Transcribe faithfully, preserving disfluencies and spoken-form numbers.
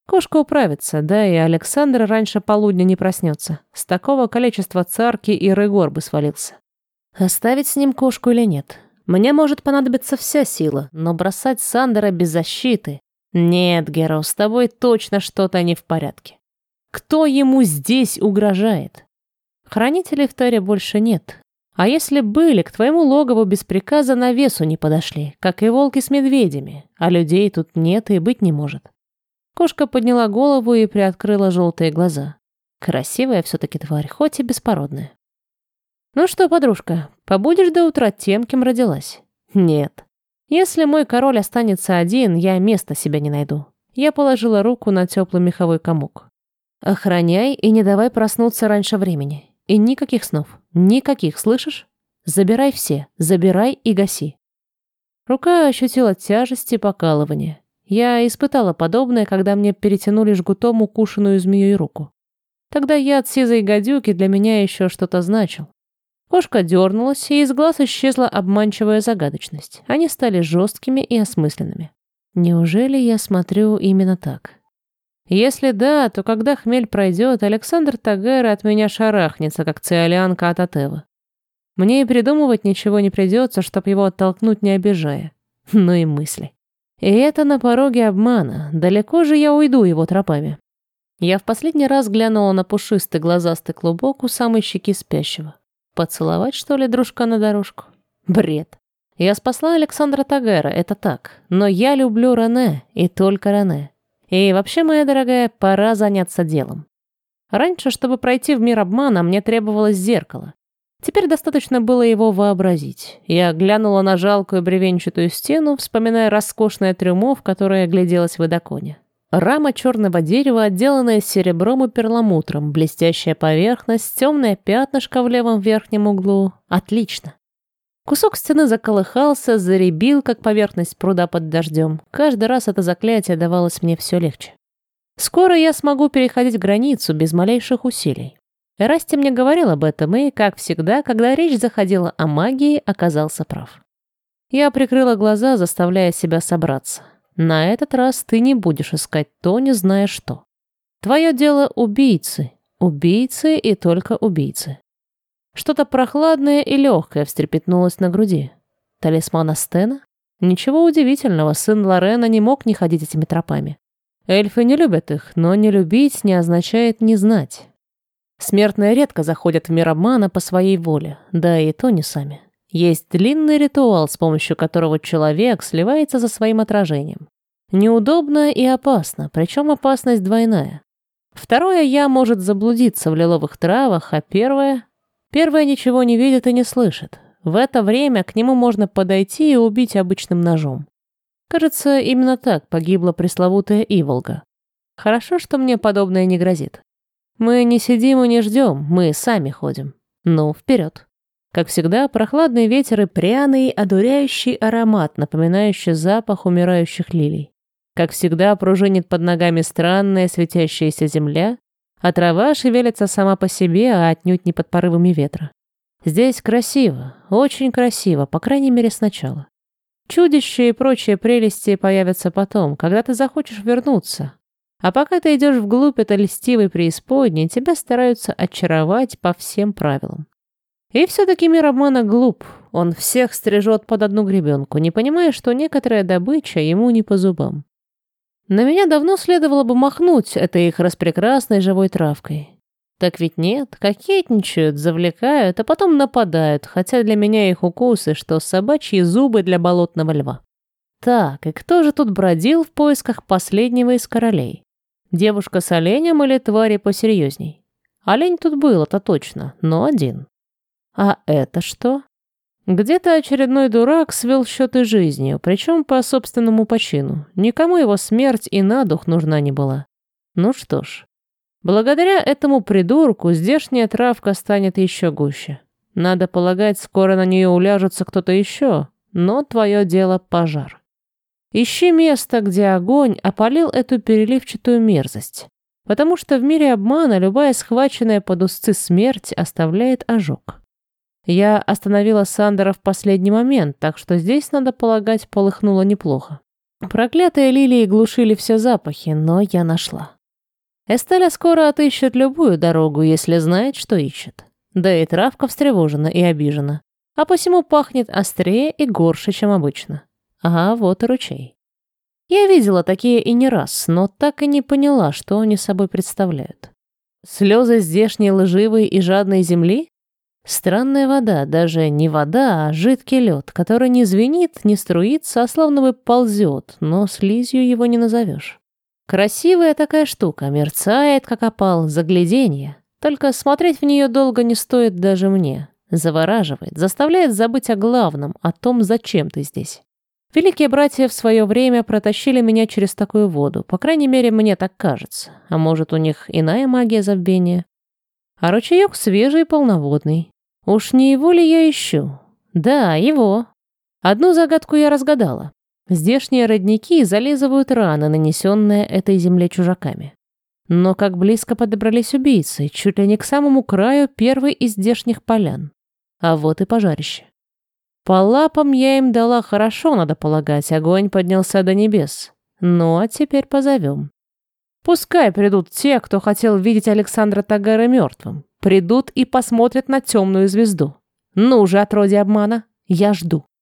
Кошка управится, да и Александр раньше полудня не проснется. С такого количества царки и Рыгор бы свалился. Оставить с ним кошку или нет? Мне может понадобиться вся сила, но бросать Сандера без защиты... Нет, Геро, с тобой точно что-то не в порядке. Кто ему здесь угрожает? Хранителей в Таре больше нет. А если были, к твоему логову без приказа на весу не подошли, как и волки с медведями, а людей тут нет и быть не может. Кошка подняла голову и приоткрыла желтые глаза. Красивая все-таки тварь, хоть и беспородная. Ну что, подружка, побудешь до утра тем, кем родилась? Нет. Если мой король останется один, я места себя не найду. Я положила руку на теплый меховой комок. Охраняй и не давай проснуться раньше времени. И никаких снов. Никаких, слышишь? Забирай все. Забирай и гаси. Рука ощутила тяжесть и покалывание. Я испытала подобное, когда мне перетянули жгутом укушенную змеей руку. Тогда яд сизой гадюки для меня еще что-то значил. Кошка дернулась, и из глаз исчезла обманчивая загадочность. Они стали жесткими и осмысленными. Неужели я смотрю именно так? Если да, то когда хмель пройдет, Александр Тагера от меня шарахнется, как циолианка от Атевы. Мне и придумывать ничего не придется, чтоб его оттолкнуть, не обижая. Ну и мысли. И это на пороге обмана. Далеко же я уйду его тропами. Я в последний раз глянула на пушистый глазастый клубок у самой щеки спящего. Поцеловать, что ли, дружка на дорожку? Бред. Я спасла Александра Тагера, это так. Но я люблю Рене, и только Рене. И вообще, моя дорогая, пора заняться делом. Раньше, чтобы пройти в мир обмана, мне требовалось зеркало. Теперь достаточно было его вообразить. Я глянула на жалкую бревенчатую стену, вспоминая роскошное трюмо, в которое гляделась в Идаконе. Рама черного дерева, отделанная серебром и перламутром, блестящая поверхность, темное пятнышко в левом верхнем углу. Отлично. Кусок стены заколыхался, заребил, как поверхность пруда под дождем. Каждый раз это заклятие давалось мне все легче. Скоро я смогу переходить границу без малейших усилий. Эрасти мне говорил об этом, и, как всегда, когда речь заходила о магии, оказался прав. Я прикрыла глаза, заставляя себя собраться. На этот раз ты не будешь искать то, не зная что. Твое дело убийцы. Убийцы и только убийцы. Что-то прохладное и легкое встрепетнулось на груди. Талисман Астена? Ничего удивительного, сын Лорена не мог не ходить этими тропами. Эльфы не любят их, но не любить не означает не знать. Смертные редко заходят в мир обмана по своей воле, да и то не сами. Есть длинный ритуал, с помощью которого человек сливается со своим отражением. Неудобно и опасно, причем опасность двойная. Второе «я» может заблудиться в лиловых травах, а первое... Первое ничего не видит и не слышит. В это время к нему можно подойти и убить обычным ножом. Кажется, именно так погибла пресловутая Иволга. Хорошо, что мне подобное не грозит. Мы не сидим и не ждем, мы сами ходим. Ну, вперед. Как всегда, прохладный ветер и пряный, одуряющий аромат, напоминающий запах умирающих лилий. Как всегда, пружинит под ногами странная светящаяся земля, а трава шевелится сама по себе, а отнюдь не под порывами ветра. Здесь красиво, очень красиво, по крайней мере сначала. Чудища и прочие прелести появятся потом, когда ты захочешь вернуться. А пока ты идешь вглубь этой льстивой преисподней, тебя стараются очаровать по всем правилам. И все-таки мир обмана глуп. Он всех стрижет под одну гребенку, не понимая, что некоторая добыча ему не по зубам. На меня давно следовало бы махнуть этой их распрекрасной живой травкой. Так ведь нет, кокетничают, завлекают, а потом нападают, хотя для меня их укусы, что собачьи зубы для болотного льва. Так, и кто же тут бродил в поисках последнего из королей? Девушка с оленем или твари посерьезней? Олень тут был, это точно, но один. А это что? Где-то очередной дурак свел счеты жизнью, причем по собственному почину. Никому его смерть и на дух нужна не была. Ну что ж, благодаря этому придурку здешняя травка станет еще гуще. Надо полагать, скоро на нее уляжется кто-то еще, но твое дело пожар. Ищи место, где огонь опалил эту переливчатую мерзость, потому что в мире обмана любая схваченная под узцы смерть оставляет ожог. Я остановила Сандера в последний момент, так что здесь, надо полагать, полыхнуло неплохо. Проклятые лилии глушили все запахи, но я нашла. Эстеля скоро отыщет любую дорогу, если знает, что ищет. Да и травка встревожена и обижена, а посему пахнет острее и горше, чем обычно. Ага, вот и ручей. Я видела такие и не раз, но так и не поняла, что они собой представляют. Слезы здешней лживой и жадной земли? Странная вода, даже не вода, а жидкий лед, который не звенит, не струится, а словно бы ползет, но слизью его не назовешь. Красивая такая штука, мерцает, как опал, загляденье. Только смотреть в нее долго не стоит даже мне. Завораживает, заставляет забыть о главном, о том, зачем ты здесь. Великие братья в свое время протащили меня через такую воду, по крайней мере, мне так кажется. А может, у них иная магия забвения? А ручеек свежий и полноводный. Уж не его ли я ищу? Да, его. Одну загадку я разгадала. Здешние родники зализывают раны, нанесенные этой земле чужаками. Но как близко подобрались убийцы, чуть ли не к самому краю первой из здешних полян. А вот и пожарище. По лапам я им дала хорошо, надо полагать, огонь поднялся до небес. Ну, а теперь позовем. Пускай придут те, кто хотел видеть Александра Тагара мертвым. Придут и посмотрят на темную звезду. Ну же, отродье обмана, я жду.